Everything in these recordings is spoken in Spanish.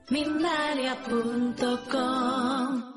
Mindalia.com.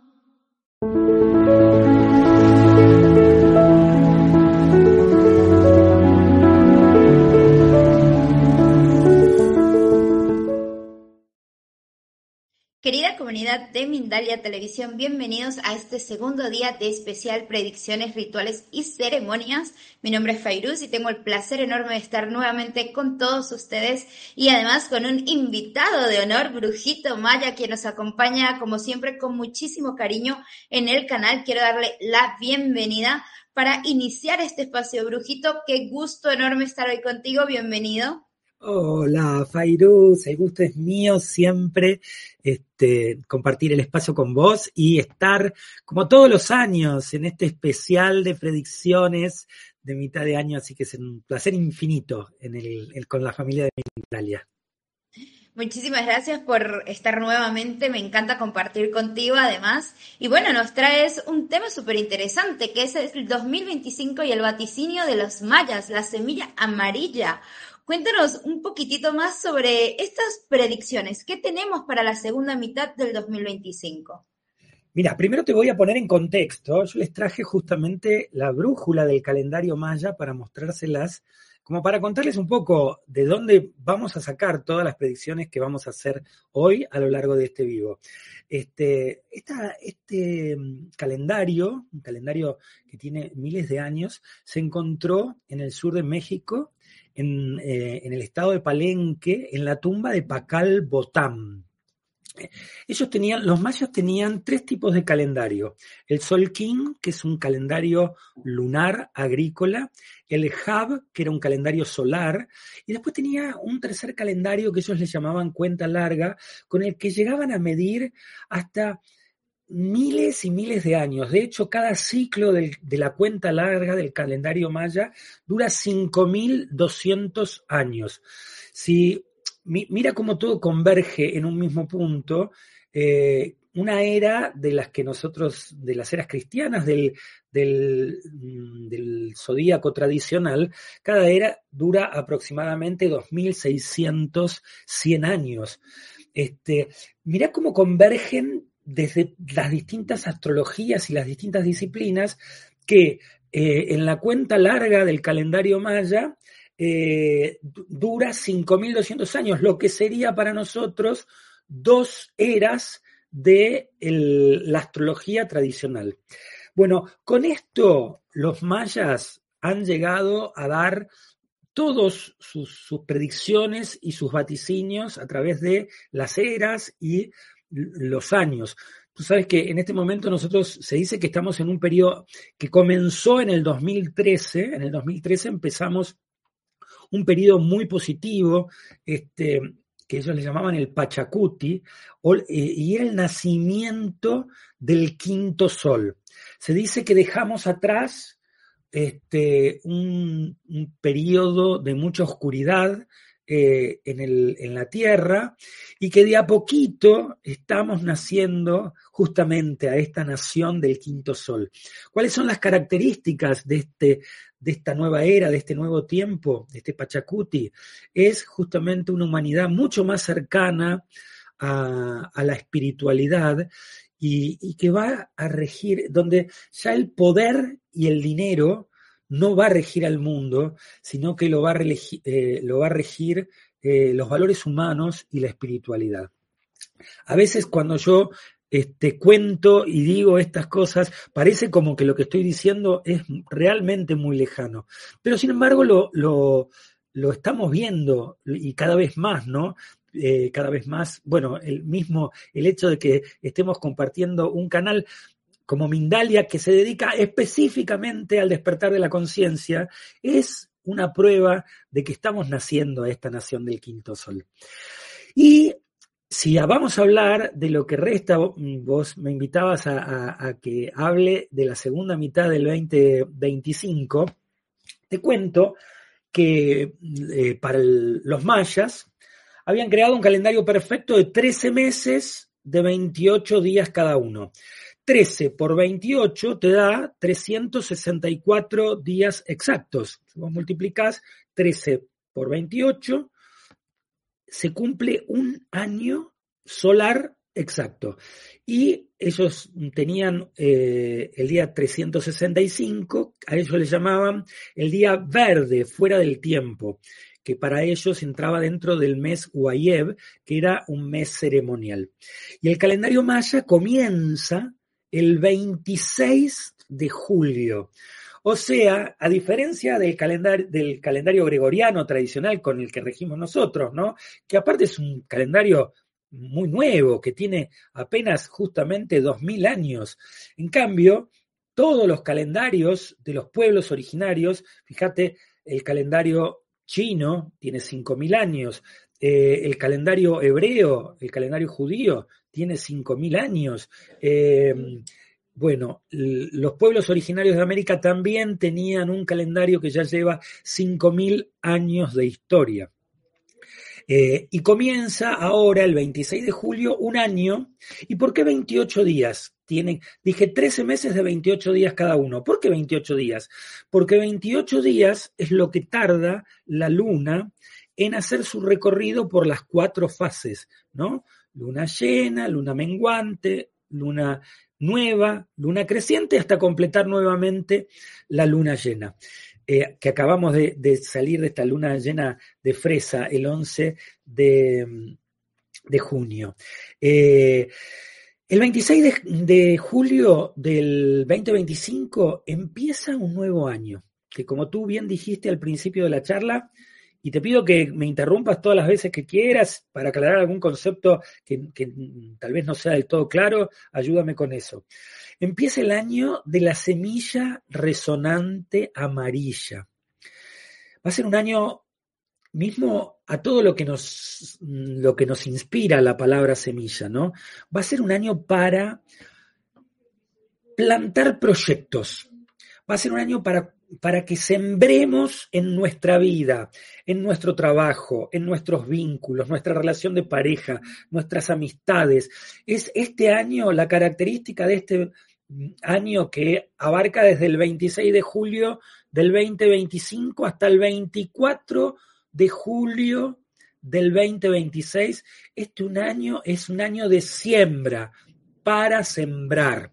Querida comunidad de Mindalia Televisión, bienvenidos a este segundo día de especial predicciones, rituales y ceremonias. Mi nombre es Fairuz y tengo el placer enorme de estar nuevamente con todos ustedes y además con un invitado de honor, Brujito Maya, quien nos acompaña como siempre con muchísimo cariño en el canal. Quiero darle la bienvenida para iniciar este espacio. Brujito, qué gusto enorme estar hoy contigo, bienvenido. Hola, Fairuz, el gusto es mío siempre, compartir el espacio con vos y estar, como todos los años, en este especial de predicciones de mitad de año, así que es un placer infinito con la familia de Mindalia. Muchísimas gracias por estar nuevamente, me encanta compartir contigo además. Y bueno, nos traes un tema súper interesante, que es el 2025 y el vaticinio de los mayas, la semilla amarilla. Cuéntanos un poquitito más sobre estas predicciones. ¿Qué tenemos para la segunda mitad del 2025? Mira, primero te voy a poner en contexto. Yo les traje justamente la brújula del calendario maya para mostrárselas, como para contarles un poco de dónde vamos a sacar todas las predicciones que vamos a hacer hoy a lo largo de este vivo. Este calendario, un calendario que tiene miles de años, se encontró en el sur de México, en el estado de Palenque, en la tumba de Pacal Botán. Los mayas tenían tres tipos de calendario: el Solquín, que es un calendario lunar agrícola; el Hab, que era un calendario solar; y después tenía un tercer calendario que ellos le llamaban cuenta larga, con el que llegaban a medir hasta miles y miles de años. De hecho, cada ciclo de la cuenta larga del calendario maya dura 5.200 años. Mira cómo todo converge en un mismo punto. Una era de las eras cristianas, del zodíaco tradicional, cada era dura aproximadamente 2.600, 100 años. Mira cómo convergen desde las distintas astrologías y las distintas disciplinas que en la cuenta larga del calendario maya dura 5.200 años, lo que sería para nosotros 2 eras de la astrología tradicional. Bueno, con esto los mayas han llegado a dar todas sus predicciones y sus vaticinios a través de las eras y los años. Tú sabes que en este momento se dice que estamos en un periodo que comenzó en el 2013. En el 2013 empezamos un periodo muy positivo, que ellos le llamaban el Pachacuti, y era el nacimiento del quinto sol. Se dice que dejamos atrás un periodo de mucha oscuridad en la tierra, y que de a poquito estamos naciendo justamente a esta nación del quinto sol. ¿Cuáles son las características de esta nueva era, de este nuevo tiempo, de este Pachacuti? Es justamente una humanidad mucho más cercana a la espiritualidad, y que va a regir, donde ya el poder y el dinero no va a regir al mundo, sino que lo va a regir los valores humanos y la espiritualidad. A veces cuando yo cuento y digo estas cosas, parece como que lo que estoy diciendo es realmente muy lejano, pero sin embargo lo estamos viendo, y cada vez más, ¿no? Cada vez más, bueno, el hecho de que estemos compartiendo un canal como Mindalia, que se dedica específicamente al despertar de la conciencia, es una prueba de que estamos naciendo a esta nación del quinto sol. Y si vamos a hablar de lo que resta, vos me invitabas a que hable de la segunda mitad del 2025, te cuento que para los mayas habían creado un calendario perfecto de 13 meses de 28 días cada uno. 13 por 28 te da 364 días exactos. Si vos multiplicás 13 por 28, se cumple un año solar, exacto. Y ellos tenían el día 365, a ellos les llamaban el día verde, fuera del tiempo, que para ellos entraba dentro del mes Huayeb, que era un mes ceremonial. Y el calendario maya comienza el 26 de julio. O sea, a diferencia del calendario gregoriano tradicional con el que regimos nosotros, ¿no? Que aparte es un calendario muy nuevo, que tiene apenas justamente 2000 años. En cambio, todos los calendarios de los pueblos originarios, fíjate, el calendario chino tiene 5000 años, el calendario hebreo, el calendario judío tiene 5000 años. Bueno, los pueblos originarios de América también tenían un calendario que ya lleva 5000 años de historia. Y comienza ahora, el 26 de julio, un año. ¿Y por qué 28 días? Dije 13 meses de 28 días cada uno. ¿Por qué 28 días? Porque 28 días es lo que tarda la luna en hacer su recorrido por las 4 fases, ¿no? Luna llena, luna menguante, luna nueva, luna creciente, hasta completar nuevamente la luna llena. Que acabamos de salir de esta luna llena de fresa el 11 de junio. El 26 de julio del 2025 empieza un nuevo año, que como tú bien dijiste al principio de la charla, y te pido que me interrumpas todas las veces que quieras para aclarar algún concepto que tal vez no sea del todo claro, ayúdame con eso. Empieza el año de la semilla resonante amarilla. Va a ser un año mismo a todo lo que nos inspira la palabra semilla, ¿no? Va a ser un año para plantar proyectos. Va a ser un año para que sembremos en nuestra vida, en nuestro trabajo, en nuestros vínculos, nuestra relación de pareja, nuestras amistades. Es este año, la característica de este año que abarca desde el 26 de julio del 2025 hasta el 24 de julio del 2026. Un año es un año de siembra, para sembrar.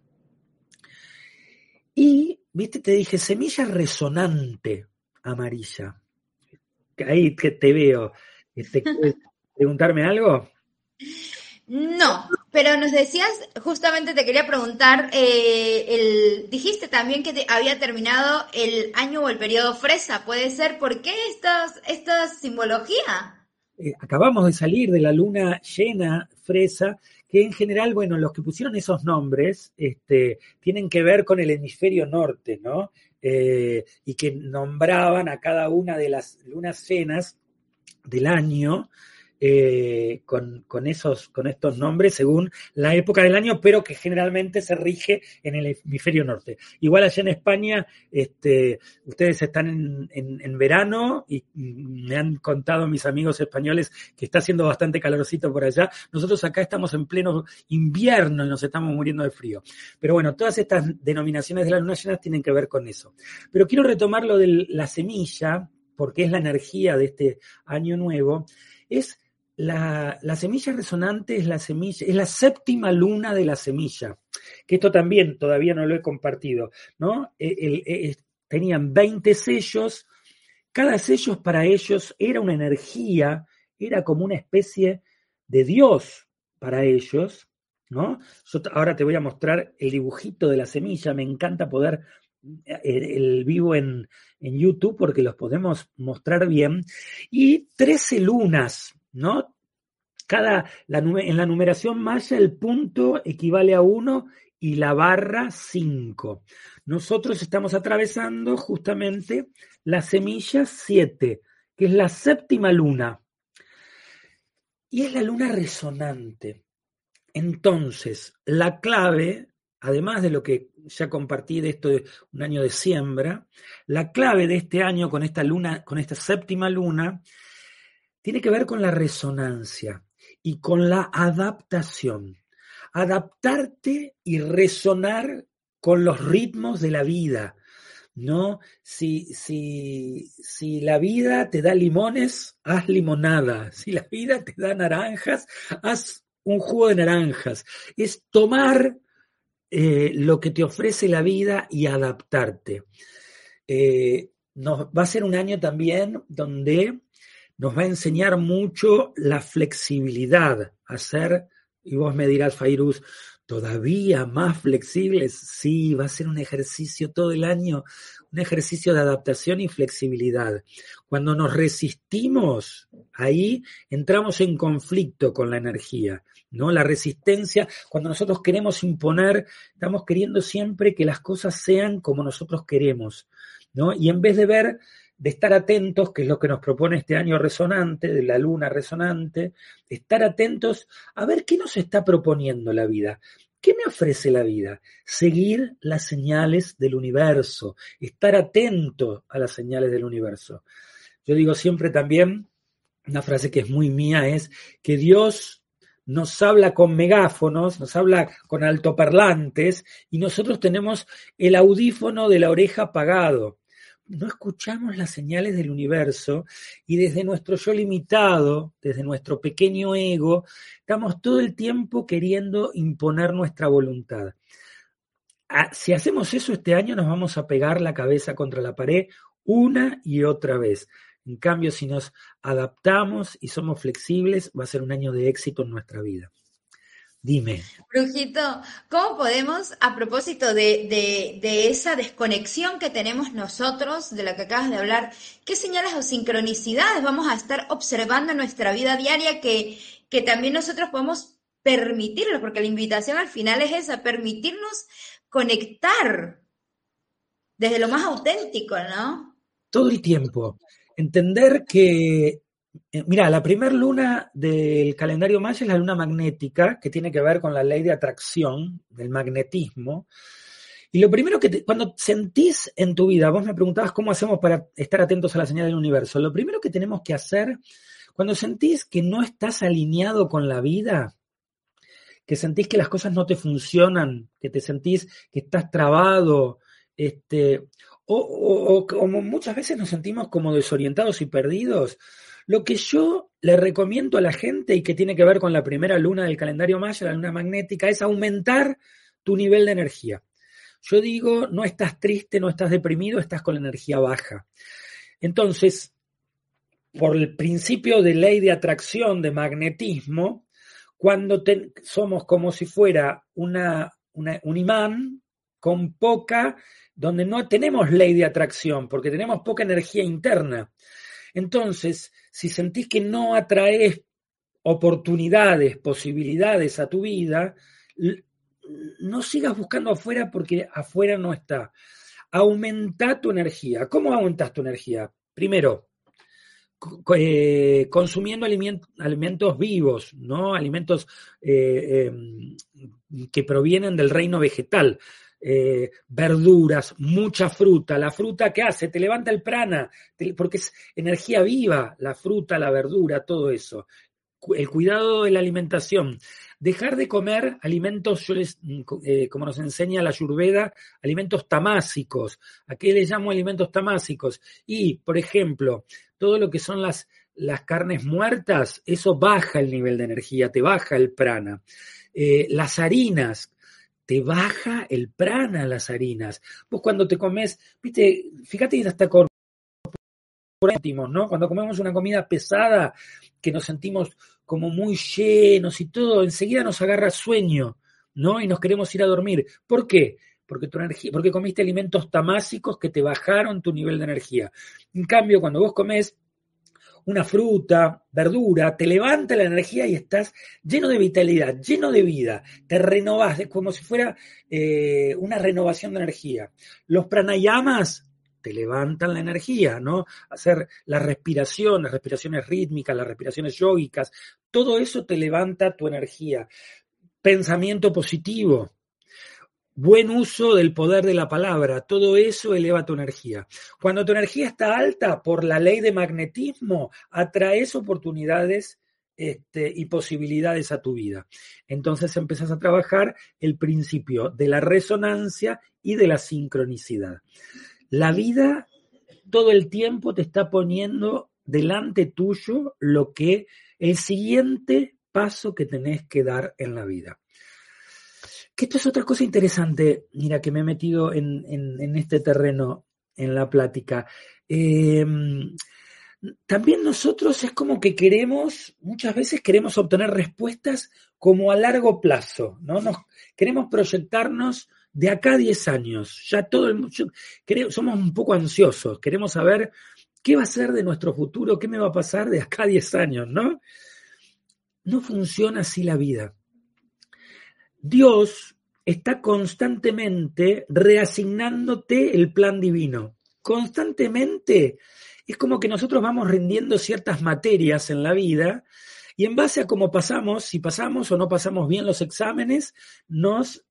Y, viste, te dije, semilla resonante amarilla. Ahí que te veo. ¿Quieres preguntarme algo? No, pero nos decías, justamente te quería preguntar, dijiste también que había terminado el año o el periodo fresa, ¿puede ser? ¿Por qué esta simbología? Acabamos de salir de la luna llena fresa, que en general, bueno, los que pusieron esos nombres tienen que ver con el hemisferio norte, ¿no? Y que nombraban a cada una de las lunas llenas del año con estos nombres según la época del año, pero que generalmente se rige en el hemisferio norte. Igual allá en España, ustedes están en verano y me han contado mis amigos españoles que está haciendo bastante calorcito por allá. Nosotros acá estamos en pleno invierno y nos estamos muriendo de frío. Pero bueno, todas estas denominaciones de las lunas llenas tienen que ver con eso. Pero quiero retomar lo de la semilla, porque es la energía de este año nuevo. Es la semilla resonante, es la séptima luna de la semilla, que esto también todavía no lo he compartido, ¿no? Tenían 20 sellos, cada sello para ellos era una energía, era como una especie de Dios para ellos, ¿no? Yo ahora te voy a mostrar el dibujito de la semilla, me encanta poder el vivo en YouTube porque los podemos mostrar bien, y 13 lunas, ¿no? En la numeración maya el punto equivale a 1 y la barra 5. Nosotros estamos atravesando justamente la semilla 7, que es la séptima luna. Y es la luna resonante. Entonces, la clave, además de lo que ya compartí de esto de un año de siembra, la clave de este año con esta luna, con esta séptima luna, tiene que ver con la resonancia y con la adaptación. Adaptarte y resonar con los ritmos de la vida, ¿no? Si la vida te da limones, haz limonada. Si la vida te da naranjas, haz un jugo de naranjas, es tomar lo que te ofrece la vida y adaptarte. Va a ser un año también donde nos va a enseñar mucho la flexibilidad, y vos me dirás, Fairuz, ¿todavía más flexibles? Sí, va a ser un ejercicio todo el año, un ejercicio de adaptación y flexibilidad. Cuando nos resistimos, ahí entramos en conflicto con la energía, ¿no? La resistencia, cuando nosotros queremos imponer, estamos queriendo siempre que las cosas sean como nosotros queremos, ¿no? Y en vez de estar atentos, que es lo que nos propone este año resonante, de la luna resonante, estar atentos a ver qué nos está proponiendo la vida. ¿Qué me ofrece la vida? Seguir las señales del universo, estar atento a las señales del universo. Yo digo siempre también, una frase que es muy mía, es que Dios nos habla con megáfonos, nos habla con altoparlantes, y nosotros tenemos el audífono de la oreja apagado. No escuchamos las señales del universo y desde nuestro yo limitado, desde nuestro pequeño ego, estamos todo el tiempo queriendo imponer nuestra voluntad. Si hacemos eso este año, nos vamos a pegar la cabeza contra la pared una y otra vez. En cambio, si nos adaptamos y somos flexibles, va a ser un año de éxito en nuestra vida. Dime. Brujito, ¿cómo podemos, a propósito de esa desconexión que tenemos nosotros, de la que acabas de hablar, qué señales o sincronicidades vamos a estar observando en nuestra vida diaria que también nosotros podemos permitirlo? Porque la invitación al final es esa, permitirnos conectar desde lo más auténtico, ¿no? Todo el tiempo. Entender que mira, la primera luna del calendario maya es la luna magnética, que tiene que ver con la ley de atracción, del magnetismo. Y lo primero cuando sentís en tu vida, vos me preguntabas cómo hacemos para estar atentos a la señal del universo. Lo primero que tenemos que hacer, cuando sentís que no estás alineado con la vida, que sentís que las cosas no te funcionan, que te sentís que estás trabado, o como muchas veces nos sentimos como desorientados y perdidos, lo que yo le recomiendo a la gente, y que tiene que ver con la primera luna del calendario maya, la luna magnética, es aumentar tu nivel de energía. Yo digo, no estás triste, no estás deprimido, estás con la energía baja. Entonces, por el principio de ley de atracción, de magnetismo, cuando somos como si fuera un imán con donde no tenemos ley de atracción, porque tenemos poca energía interna. Entonces, si sentís que no atraes oportunidades, posibilidades a tu vida, no sigas buscando afuera, porque afuera no está. Aumenta tu energía. ¿Cómo aumentas tu energía? Primero, consumiendo alimentos vivos, ¿no? Alimentos que provienen del reino vegetal. Verduras, mucha fruta. La fruta, ¿qué hace? Te levanta el prana, porque es energía viva, la fruta, la verdura, todo eso. El cuidado de la alimentación. Dejar de comer alimentos, como nos enseña la Ayurveda, alimentos tamásicos. ¿A qué le llamo alimentos tamásicos? Y, por ejemplo, todo lo que son las carnes muertas, eso baja el nivel de energía, te baja el prana. Las harinas, te baja el prana las harinas. Vos cuando te comes, viste, fíjate hasta con ¿no? Cuando comemos una comida pesada, que nos sentimos como muy llenos y todo, enseguida nos agarra sueño, ¿no? Y nos queremos ir a dormir. ¿Por qué? Porque comiste alimentos tamásicos que te bajaron tu nivel de energía. En cambio, cuando vos comés una fruta, verdura, te levanta la energía y estás lleno de vitalidad, lleno de vida, te renovás, es como si fuera una renovación de energía. Los pranayamas te levantan la energía, ¿no? Hacer las respiraciones rítmicas, las respiraciones yógicas, todo eso te levanta tu energía. Pensamiento positivo, buen uso del poder de la palabra, todo eso eleva tu energía. Cuando tu energía está alta, por la ley de magnetismo, atraes oportunidades y posibilidades a tu vida. Entonces empezás a trabajar el principio de la resonancia y de la sincronicidad. La vida todo el tiempo te está poniendo delante tuyo lo que el siguiente paso que tenés que dar en la vida. Que esto es otra cosa interesante, mira, que me he metido en este terreno en la plática. También nosotros es como que muchas veces queremos obtener respuestas como a largo plazo, ¿no? Queremos proyectarnos de acá a 10 años. Ya somos un poco ansiosos, queremos saber qué va a ser de nuestro futuro, qué me va a pasar de acá a 10 años, ¿no? No funciona así la vida. Dios está constantemente reasignándote el plan divino. Constantemente. Es como que nosotros vamos rindiendo ciertas materias en la vida y en base a cómo pasamos, si pasamos o no pasamos bien los exámenes, nos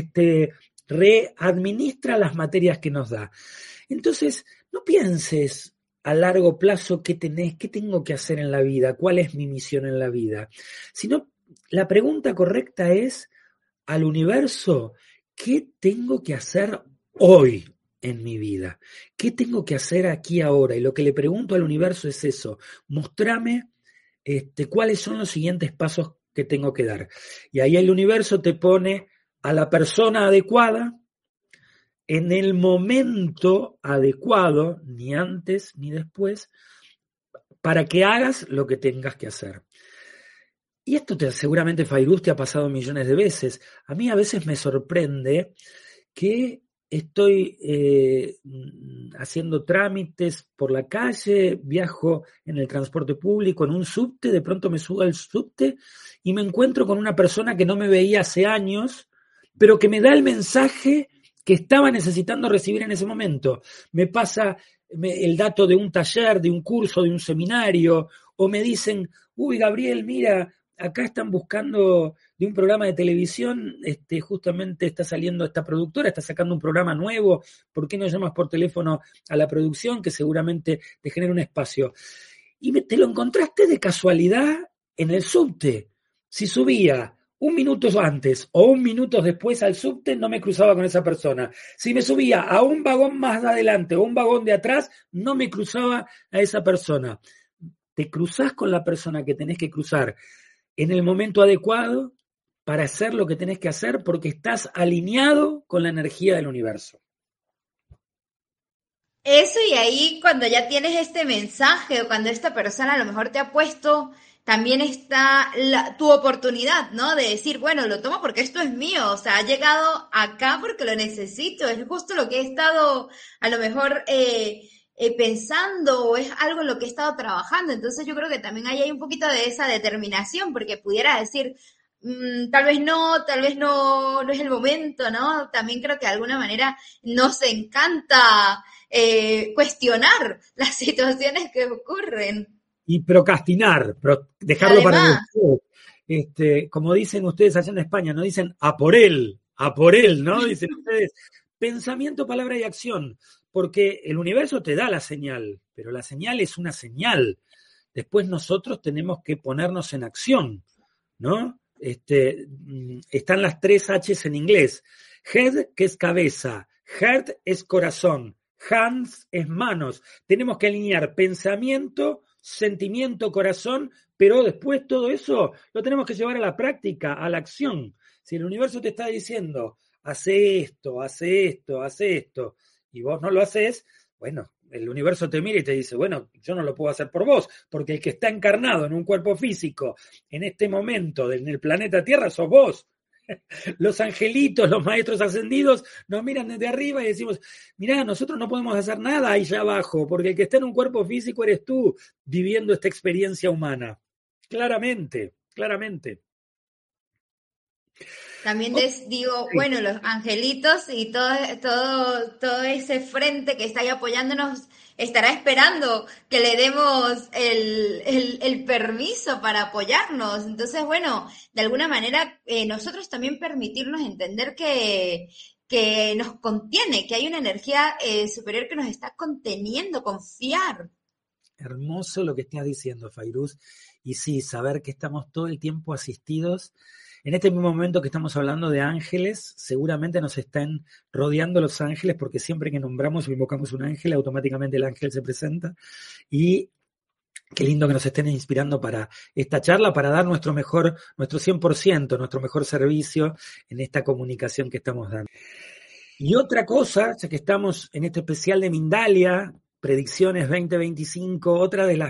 readministra las materias que nos da. Entonces, no pienses a largo plazo qué tengo que hacer en la vida, cuál es mi misión en la vida, sino la pregunta correcta es al universo, ¿qué tengo que hacer hoy en mi vida? ¿Qué tengo que hacer aquí ahora? Y lo que le pregunto al universo es eso, mostrame cuáles son los siguientes pasos que tengo que dar. Y ahí el universo te pone a la persona adecuada en el momento adecuado, ni antes ni después, para que hagas lo que tengas que hacer. Y esto seguramente, Fairuz, te ha pasado millones de veces. A mí a veces me sorprende que estoy haciendo trámites por la calle, viajo en el transporte público, en un subte, de pronto me subo al subte y me encuentro con una persona que no me veía hace años, pero que me da el mensaje que estaba necesitando recibir en ese momento. Me pasa el dato de un taller, de un curso, de un seminario, o me dicen, uy, Gabriel, mira, acá están buscando de un programa de televisión, justamente está saliendo esta productora, está sacando un programa nuevo, ¿por qué no llamas por teléfono a la producción que seguramente te genera un espacio? Y te lo encontraste de casualidad en el subte. Si subía un minuto antes o un minuto después al subte, no me cruzaba con esa persona. Si me subía a un vagón más adelante o un vagón de atrás, no me cruzaba a esa persona. Te cruzás con la persona que tenés que cruzar en el momento adecuado para hacer lo que tenés que hacer porque estás alineado con la energía del universo. Eso, y ahí cuando ya tienes este mensaje o cuando esta persona a lo mejor te ha puesto, también está tu oportunidad, ¿no? De decir, bueno, lo tomo porque esto es mío, o sea, ha llegado acá porque lo necesito, es justo lo que he estado a lo mejor pensando, o es algo en lo que he estado trabajando. Entonces yo creo que también ahí hay un poquito de esa determinación, porque pudiera decir, tal vez no es el momento, ¿no? También creo que de alguna manera nos encanta cuestionar las situaciones que ocurren. Y procrastinar, dejarlo Además, para después. Como dicen ustedes allá en España, no dicen a por él, ¿no? Dicen ustedes, pensamiento, palabra y acción. Porque el universo te da la señal, pero la señal es una señal. Después nosotros tenemos que ponernos en acción, ¿no? Están las 3 H's en inglés. Head, que es cabeza. Heart es corazón. Hands es manos. Tenemos que alinear pensamiento, sentimiento, corazón, pero después todo eso lo tenemos que llevar a la práctica, a la acción. Si el universo te está diciendo, hace esto, y vos no lo haces, bueno, el universo te mira y te dice, bueno, yo no lo puedo hacer por vos, porque el que está encarnado en un cuerpo físico en este momento en el planeta Tierra sos vos. Los angelitos, los maestros ascendidos nos miran desde arriba y decimos, mirá, nosotros no podemos hacer nada allá abajo, porque el que está en un cuerpo físico eres tú, viviendo esta experiencia humana. Claramente. también digo, bueno, los angelitos y todo ese frente que está ahí apoyándonos estará esperando que le demos el permiso para apoyarnos. Entonces, bueno, de alguna manera nosotros también permitirnos entender que nos contiene, que hay una energía superior que nos está conteniendo, confiar. Hermoso lo que estás diciendo, Fairuz. Y sí, saber que estamos todo el tiempo asistidos. En este mismo momento que estamos hablando de ángeles, seguramente nos están rodeando los ángeles, porque siempre que nombramos o invocamos un ángel, automáticamente el ángel se presenta. Y Qué lindo que nos estén inspirando para esta charla, para dar nuestro 100%, nuestro mejor servicio en esta comunicación que estamos dando. Y otra cosa, ya que estamos en este especial de Mindalia, Predicciones 2025, otra de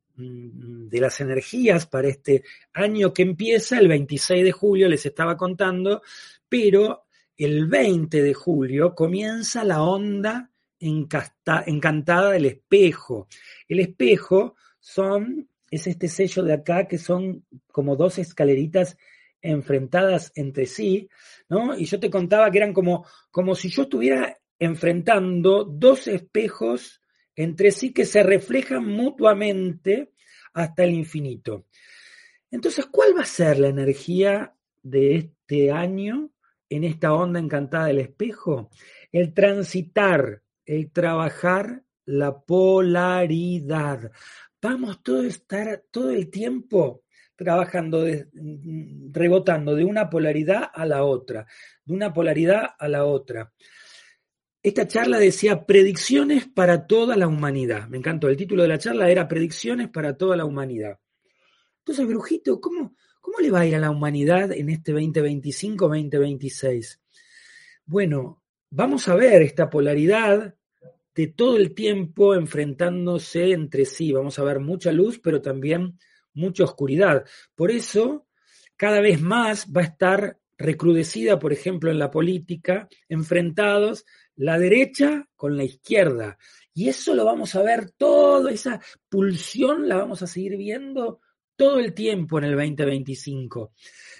las energías para este año que empieza el 26 de julio, les estaba contando, pero el 20 de julio comienza la onda encantada del espejo. El espejo es este sello de acá que son como dos escaleritas enfrentadas entre sí, ¿no? Y yo te contaba que eran como si yo estuviera enfrentando dos espejos entre sí que se reflejan mutuamente hasta el infinito. Entonces, ¿cuál va a ser la energía de este año en esta onda encantada del espejo? El transitar, el trabajar la polaridad. Vamos a estar todo el tiempo trabajando, rebotando de una polaridad a la otra, de una polaridad a la otra. Esta charla decía predicciones para toda la humanidad. Me encantó, el título de la charla era predicciones para toda la humanidad. Entonces, Brujito, ¿cómo le va a ir a la humanidad en este 2025-2026? Bueno, vamos a ver esta polaridad de todo el tiempo enfrentándose entre sí. Vamos a ver mucha luz, pero también mucha oscuridad. Por eso, cada vez más va a estar recrudecida, por ejemplo, en la política, enfrentados la derecha con la izquierda. Y eso lo vamos a ver, toda esa pulsión la vamos a seguir viendo todo el tiempo en el 2025.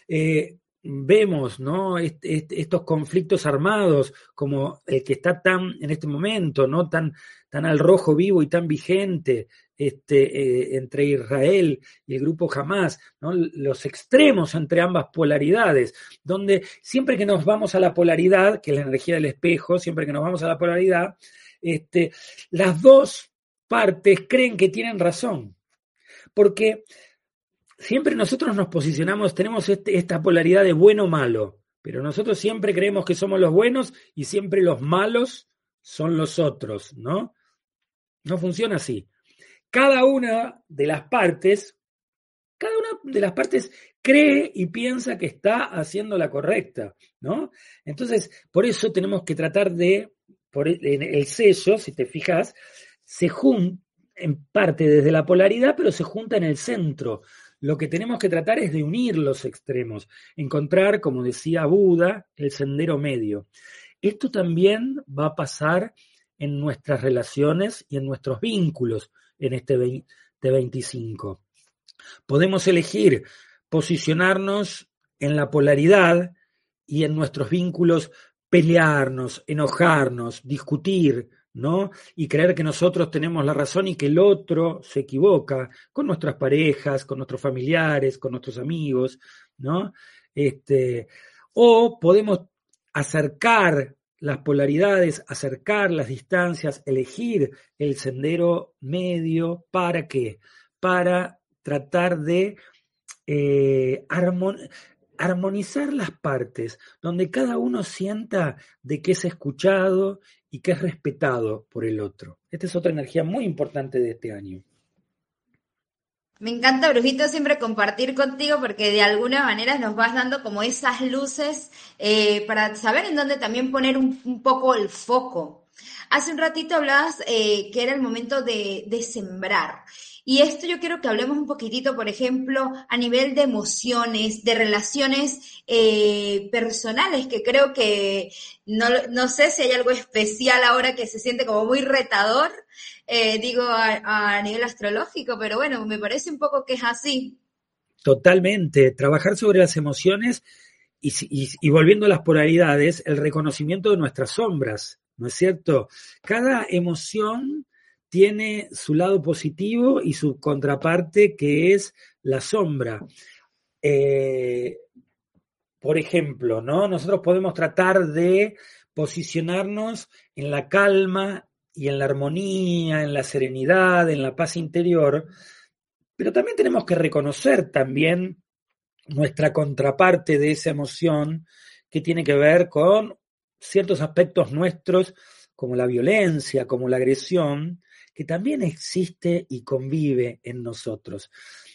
Vemos, ¿no? Estos conflictos armados, como el que está en este momento, ¿no? Tan al rojo vivo y tan vigente, entre Israel y el grupo Hamás, ¿no? Los extremos entre ambas polaridades, donde siempre que nos vamos a la polaridad, que es la energía del espejo, siempre que nos vamos a la polaridad, las dos partes creen que tienen razón, porque siempre nosotros nos posicionamos, tenemos esta polaridad de bueno-malo, pero nosotros siempre creemos que somos los buenos y siempre los malos son los otros, ¿no? No funciona así. Cada una de las partes cree y piensa que está haciendo la correcta, ¿no? Entonces, por eso tenemos que tratar el sello, si te fijas, se junta en parte desde la polaridad, pero se junta en el centro. Lo que tenemos que tratar es de unir los extremos, encontrar, como decía Buda, el sendero medio. Esto también va a pasar en nuestras relaciones y en nuestros vínculos en este 2025. Podemos elegir posicionarnos en la polaridad y en nuestros vínculos pelearnos, enojarnos, discutir, ¿no? Y creer que nosotros tenemos la razón y que el otro se equivoca, con nuestras parejas, con nuestros familiares, con nuestros amigos, ¿no? O podemos acercar las polaridades, acercar las distancias, elegir el sendero medio. ¿Para qué? Para tratar de armonizar las partes, donde cada uno sienta de que es escuchado y que es respetado por el otro. Esta es otra energía muy importante de este año. Me encanta, Brujito, siempre compartir contigo porque de alguna manera nos vas dando como esas luces para saber en dónde también poner un poco el foco. Hace un ratito hablabas que era el momento de sembrar. Y esto yo quiero que hablemos un poquitito, por ejemplo, a nivel de emociones, de relaciones personales, que creo que no sé si hay algo especial ahora que se siente como muy retador, a nivel astrológico, pero bueno, me parece un poco que es así. Totalmente. Trabajar sobre las emociones y volviendo a las polaridades, el reconocimiento de nuestras sombras, ¿no es cierto? Cada emoción tiene su lado positivo y su contraparte, que es la sombra. Por ejemplo, ¿no? Nosotros podemos tratar de posicionarnos en la calma y en la armonía, en la serenidad, en la paz interior, pero también tenemos que reconocer también nuestra contraparte de esa emoción, que tiene que ver con ciertos aspectos nuestros, como la violencia, como la agresión, que también existe y convive en nosotros.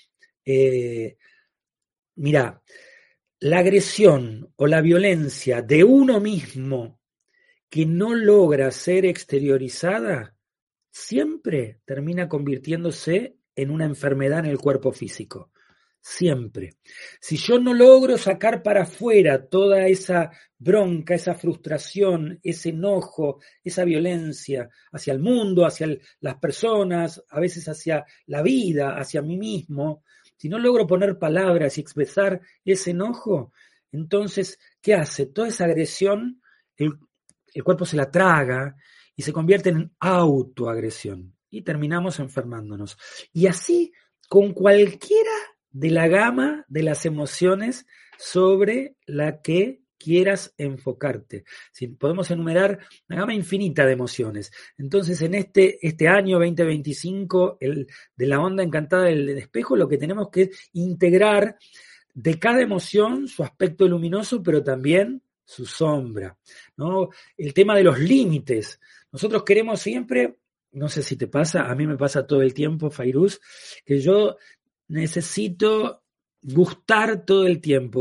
Mirá, la agresión o la violencia de uno mismo que no logra ser exteriorizada, siempre termina convirtiéndose en una enfermedad en el cuerpo físico. Siempre. Si yo no logro sacar para afuera toda esa bronca, esa frustración, ese enojo, esa violencia hacia el mundo, hacia las personas, a veces hacia la vida, hacia mí mismo, si no logro poner palabras y expresar ese enojo, entonces, ¿qué hace? Toda esa agresión, el cuerpo se la traga y se convierte en autoagresión y terminamos enfermándonos. Y así con cualquiera de la gama de las emociones sobre la que quieras enfocarte. Si podemos enumerar una gama infinita de emociones. Entonces, en este año 2025, de la onda encantada del espejo, lo que tenemos que integrar de cada emoción su aspecto luminoso, pero también su sombra, ¿no? El tema de los límites. Nosotros queremos siempre, no sé si te pasa, a mí me pasa todo el tiempo, Fairuz, que yo necesito gustar todo el tiempo.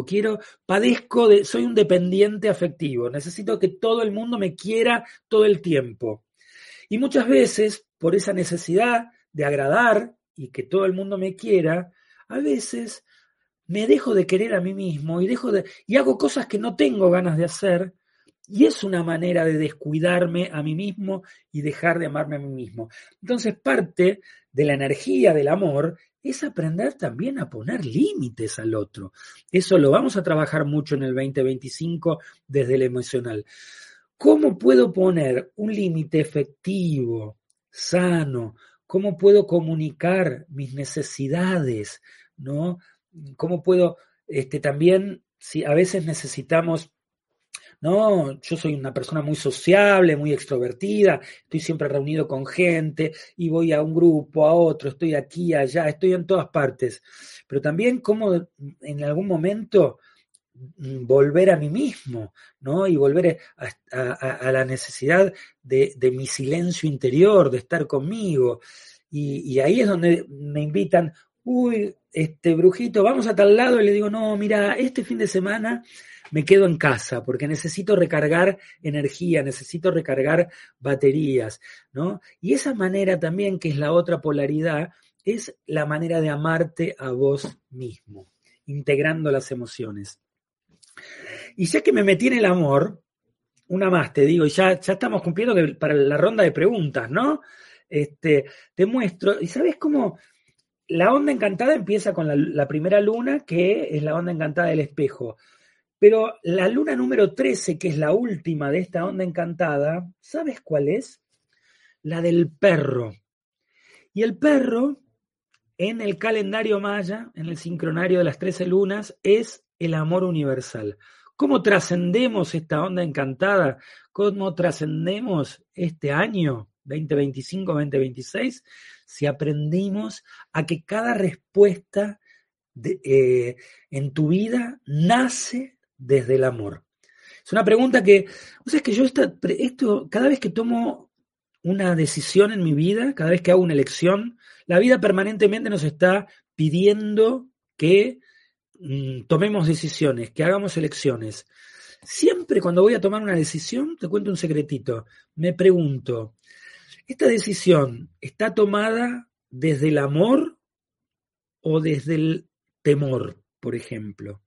Soy un dependiente afectivo, necesito que todo el mundo me quiera todo el tiempo. Y muchas veces, por esa necesidad de agradar y que todo el mundo me quiera, a veces me dejo de querer a mí mismo y hago cosas que no tengo ganas de hacer, y es una manera de descuidarme a mí mismo y dejar de amarme a mí mismo. Entonces, parte de la energía del amor es aprender también a poner límites al otro. Eso lo vamos a trabajar mucho en el 2025 desde el emocional. ¿Cómo puedo poner un límite efectivo, sano? ¿Cómo puedo comunicar mis necesidades? ¿No? ¿Cómo puedo también, si a veces necesitamos, no, yo soy una persona muy sociable, muy extrovertida, estoy siempre reunido con gente y voy a un grupo, a otro, estoy aquí, allá, estoy en todas partes, pero también cómo en algún momento volver a mí mismo, ¿no? Y volver a la necesidad de mi silencio interior, de estar conmigo. Y ahí es donde me invitan, uy, Brujito, vamos a tal lado, y le digo, no, mira, este fin de semana me quedo en casa porque necesito recargar energía, necesito recargar baterías, ¿no? Y esa manera también, que es la otra polaridad, es la manera de amarte a vos mismo, integrando las emociones. Y ya que me metí en el amor, una más te digo, y ya estamos cumpliendo para la ronda de preguntas, ¿no? Te muestro, y ¿sabes cómo? La onda encantada empieza con la primera luna, que es la onda encantada del espejo. Pero la luna número 13, que es la última de esta onda encantada, ¿sabes cuál es? La del perro. Y el perro, en el calendario maya, en el sincronario de las 13 lunas, es el amor universal. ¿Cómo trascendemos esta onda encantada? ¿Cómo trascendemos este año 2025-2026? Si aprendimos a que cada respuesta en tu vida nace desde el amor. Es una pregunta que, o sea, es que yo esto, cada vez que tomo una decisión en mi vida, cada vez que hago una elección, la vida permanentemente nos está pidiendo que tomemos decisiones, que hagamos elecciones. Siempre cuando voy a tomar una decisión, te cuento un secretito, me pregunto, ¿esta decisión está tomada desde el amor o desde el temor, por ejemplo?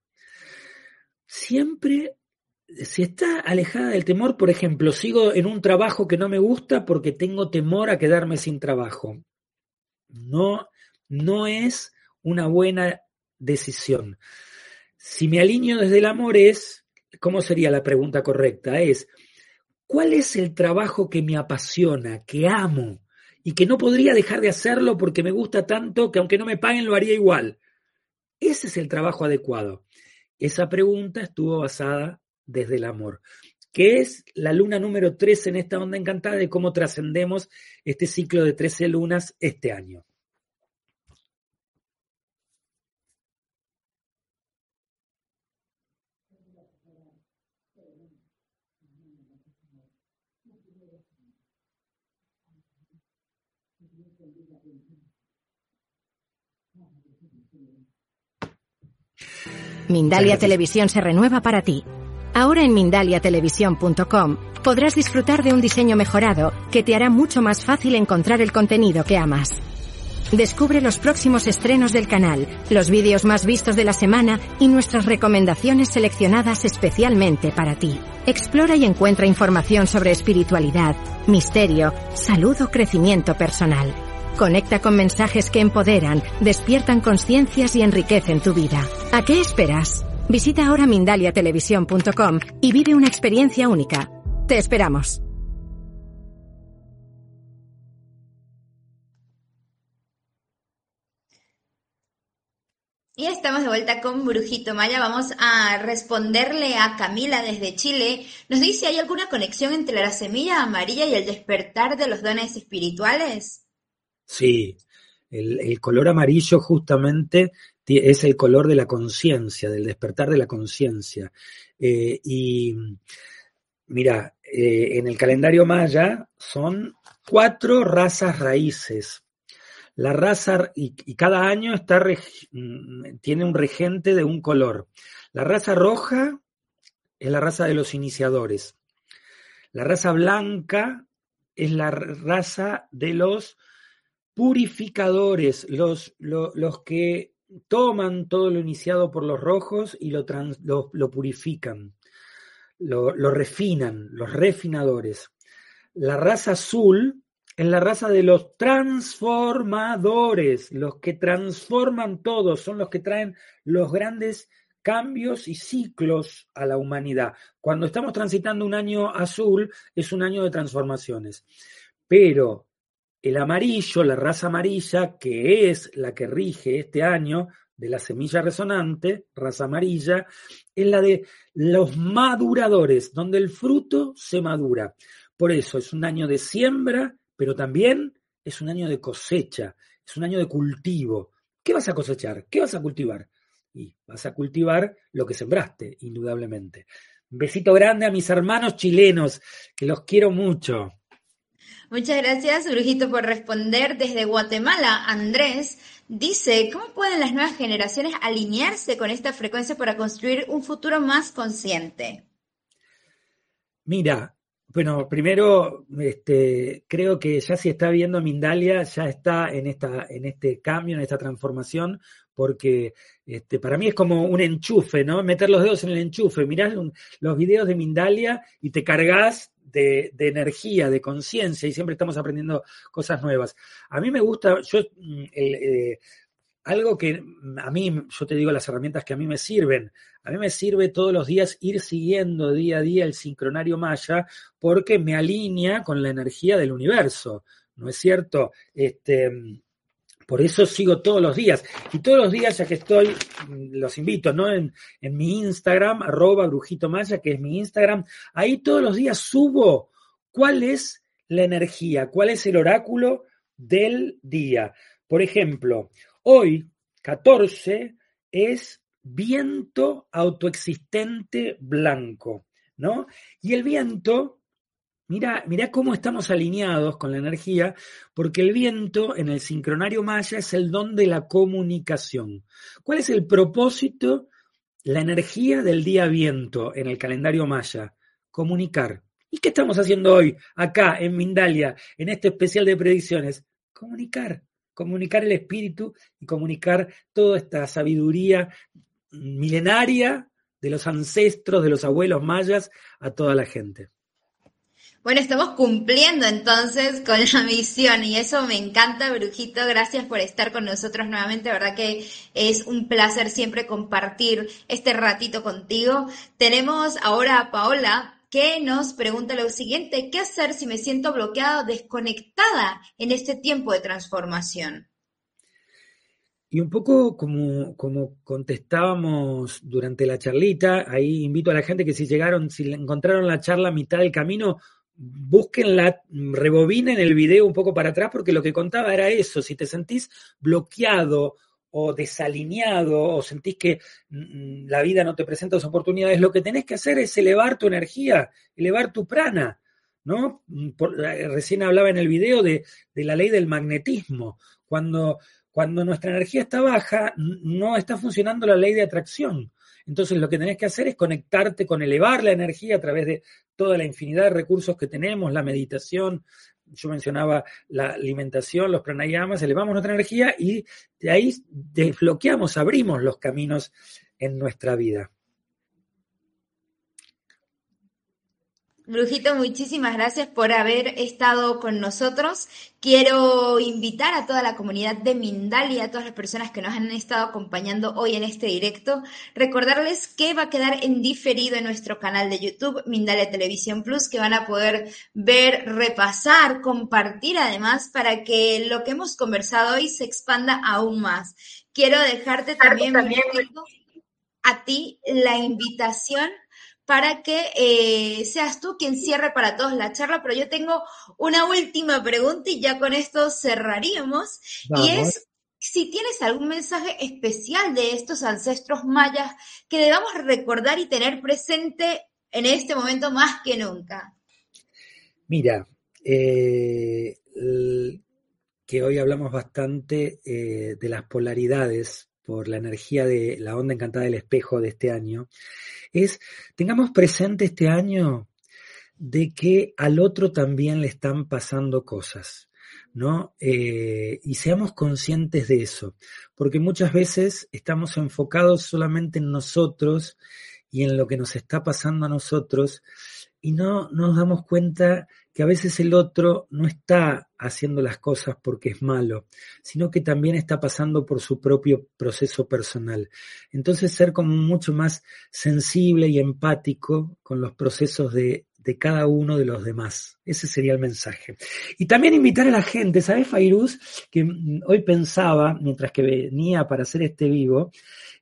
Siempre, si está alejada del temor, por ejemplo, sigo en un trabajo que no me gusta porque tengo temor a quedarme sin trabajo. No es una buena decisión. Si me alineo desde el amor ¿cómo sería la pregunta correcta? ¿Cuál es el trabajo que me apasiona, que amo y que no podría dejar de hacerlo porque me gusta tanto que aunque no me paguen lo haría igual? Ese es el trabajo adecuado. Esa pregunta estuvo basada desde el amor, que es la luna número 13 en esta onda encantada de cómo trascendemos este ciclo de 13 lunas este año. Mindalia Televisión se renueva para ti. Ahora en mindaliatelevisión.com podrás disfrutar de un diseño mejorado que te hará mucho más fácil encontrar el contenido que amas. Descubre los próximos estrenos del canal, los vídeos más vistos de la semana y nuestras recomendaciones seleccionadas especialmente para ti. Explora y encuentra información sobre espiritualidad, misterio, salud o crecimiento personal. Conecta con mensajes que empoderan, despiertan conciencias y enriquecen tu vida. ¿A qué esperas? Visita ahora mindaliatelevisión.com y vive una experiencia única. Te esperamos. Y estamos de vuelta con Brujito Maya. Vamos a responderle a Camila desde Chile. Nos dice, ¿hay alguna conexión entre la semilla amarilla y el despertar de los dones espirituales? Sí, el color amarillo justamente es el color de la conciencia, del despertar de la conciencia. Y mira, en el calendario maya son 4 razas raíces. La raza, y cada año tiene un regente de un color. La raza roja es la raza de los iniciadores. La raza blanca es la raza de los purificadores, los que toman todo lo iniciado por los rojos y lo purifican, lo refinan, los refinadores. La raza azul es la raza de los transformadores, los que transforman todo, son los que traen los grandes cambios y ciclos a la humanidad. Cuando estamos transitando un año azul, es un año de transformaciones. Pero el amarillo, la raza amarilla, que es la que rige este año de la semilla resonante, raza amarilla, es la de los maduradores, donde el fruto se madura. Por eso es un año de siembra, pero también es un año de cosecha, es un año de cultivo. ¿Qué vas a cosechar? ¿Qué vas a cultivar? Y vas a cultivar lo que sembraste, indudablemente. Un besito grande a mis hermanos chilenos, que los quiero mucho. Muchas gracias, Brujito, por responder. Desde Guatemala, Andrés dice, ¿cómo pueden las nuevas generaciones alinearse con esta frecuencia para construir un futuro más consciente? Mira, bueno, primero creo que ya si está viendo Mindalia, ya está en este cambio, en esta transformación, porque para mí es como un enchufe, ¿no? Meter los dedos en el enchufe, mirás los videos de Mindalia y te cargas de energía, de conciencia, y siempre estamos aprendiendo cosas nuevas. A mí me gusta, algo que a mí, yo te digo las herramientas que a mí me sirven. A mí me sirve todos los días ir siguiendo día a día el sincronario maya porque me alinea con la energía del universo, ¿no es cierto? Por eso sigo todos los días. Y todos los días, ya que estoy, los invito, ¿no? En mi Instagram, @brujitomaya, que es mi Instagram, ahí todos los días subo cuál es la energía, cuál es el oráculo del día. Por ejemplo, hoy, 14, es viento autoexistente blanco, ¿no? Y el viento, mira cómo estamos alineados con la energía, porque el viento en el sincronario maya es el don de la comunicación. ¿Cuál es el propósito, la energía del día viento en el calendario maya? Comunicar. ¿Y qué estamos haciendo hoy acá en Mindalia, en este especial de predicciones? Comunicar el espíritu y comunicar toda esta sabiduría milenaria de los ancestros, de los abuelos mayas, a toda la gente. Bueno, estamos cumpliendo entonces con la misión y eso me encanta, Brujito. Gracias por estar con nosotros nuevamente. La verdad que es un placer siempre compartir este ratito contigo. Tenemos ahora a Paola, que nos pregunta lo siguiente: ¿qué hacer si me siento bloqueada o desconectada en este tiempo de transformación? Y un poco como contestábamos durante la charlita, ahí invito a la gente que si encontraron la charla a mitad del camino, búsquenla, rebobinen el video un poco para atrás, porque lo que contaba era eso: si te sentís bloqueado o desalineado o sentís que la vida no te presenta las oportunidades, lo que tenés que hacer es elevar tu energía, elevar tu prana, ¿no? Recién hablaba en el video de la ley del magnetismo. Cuando nuestra energía está baja, no está funcionando la ley de atracción. Entonces lo que tenés que hacer es conectarte con elevar la energía a través de toda la infinidad de recursos que tenemos, la meditación, yo mencionaba la alimentación, los pranayamas, elevamos nuestra energía y de ahí desbloqueamos, abrimos los caminos en nuestra vida. Brujito, muchísimas gracias por haber estado con nosotros. Quiero invitar a toda la comunidad de Mindalia, a todas las personas que nos han estado acompañando hoy en este directo, recordarles que va a quedar en diferido en nuestro canal de YouTube, Mindalia Televisión Plus, que van a poder ver, repasar, compartir además, para que lo que hemos conversado hoy se expanda aún más. Quiero dejarte también Brujito, a ti la invitación para que seas tú quien cierre para todos la charla, pero yo tengo una última pregunta y ya con esto cerraríamos. Vamos. Y es si tienes algún mensaje especial de estos ancestros mayas que debamos recordar y tener presente en este momento más que nunca. Mira, que hoy hablamos bastante de las polaridades por la energía de la onda encantada del espejo de este año, tengamos presente este año de que al otro también le están pasando cosas, ¿no? Y seamos conscientes de eso, porque muchas veces estamos enfocados solamente en nosotros y en lo que nos está pasando a nosotros y no nos damos cuenta que a veces el otro no está haciendo las cosas porque es malo, sino que también está pasando por su propio proceso personal. Entonces ser como mucho más sensible y empático con los procesos de cada uno de los demás. Ese sería el mensaje. Y también invitar a la gente, ¿sabes, Fairuz? Que hoy pensaba, mientras que venía para hacer este vivo,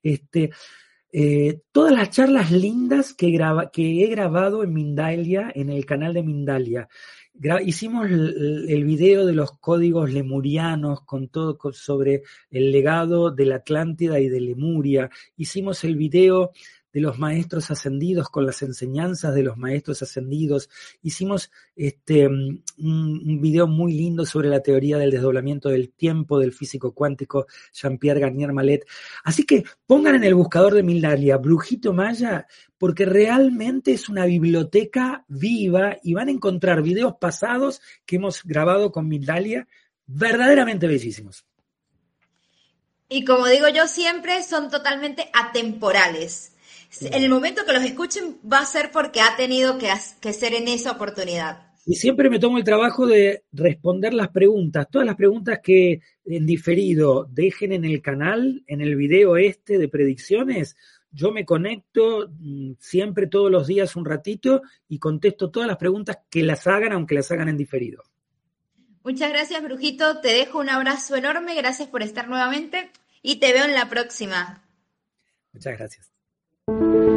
todas las charlas lindas que he grabado en Mindalia, en el canal de Mindalia. Hicimos el video de los códigos lemurianos con todo sobre el legado de la Atlántida y de Lemuria. Hicimos el video de los maestros ascendidos con las enseñanzas de los maestros ascendidos. Hicimos un video muy lindo sobre la teoría del desdoblamiento del tiempo del físico cuántico Jean-Pierre Garnier Mallet. Así que pongan en el buscador de Mindalia Brujito Maya, porque realmente es una biblioteca viva y van a encontrar videos pasados que hemos grabado con Mindalia verdaderamente bellísimos. Y como digo yo siempre, son totalmente atemporales. En el momento que los escuchen va a ser porque ha tenido que ser en esa oportunidad. Y siempre me tomo el trabajo de responder las preguntas, todas las preguntas que en diferido dejen en el canal, en el video de predicciones. Yo me conecto siempre todos los días un ratito y contesto todas las preguntas que las hagan, aunque las hagan en diferido. Muchas gracias, Brujito. Te dejo un abrazo enorme. Gracias por estar nuevamente y te veo en la próxima. Muchas gracias.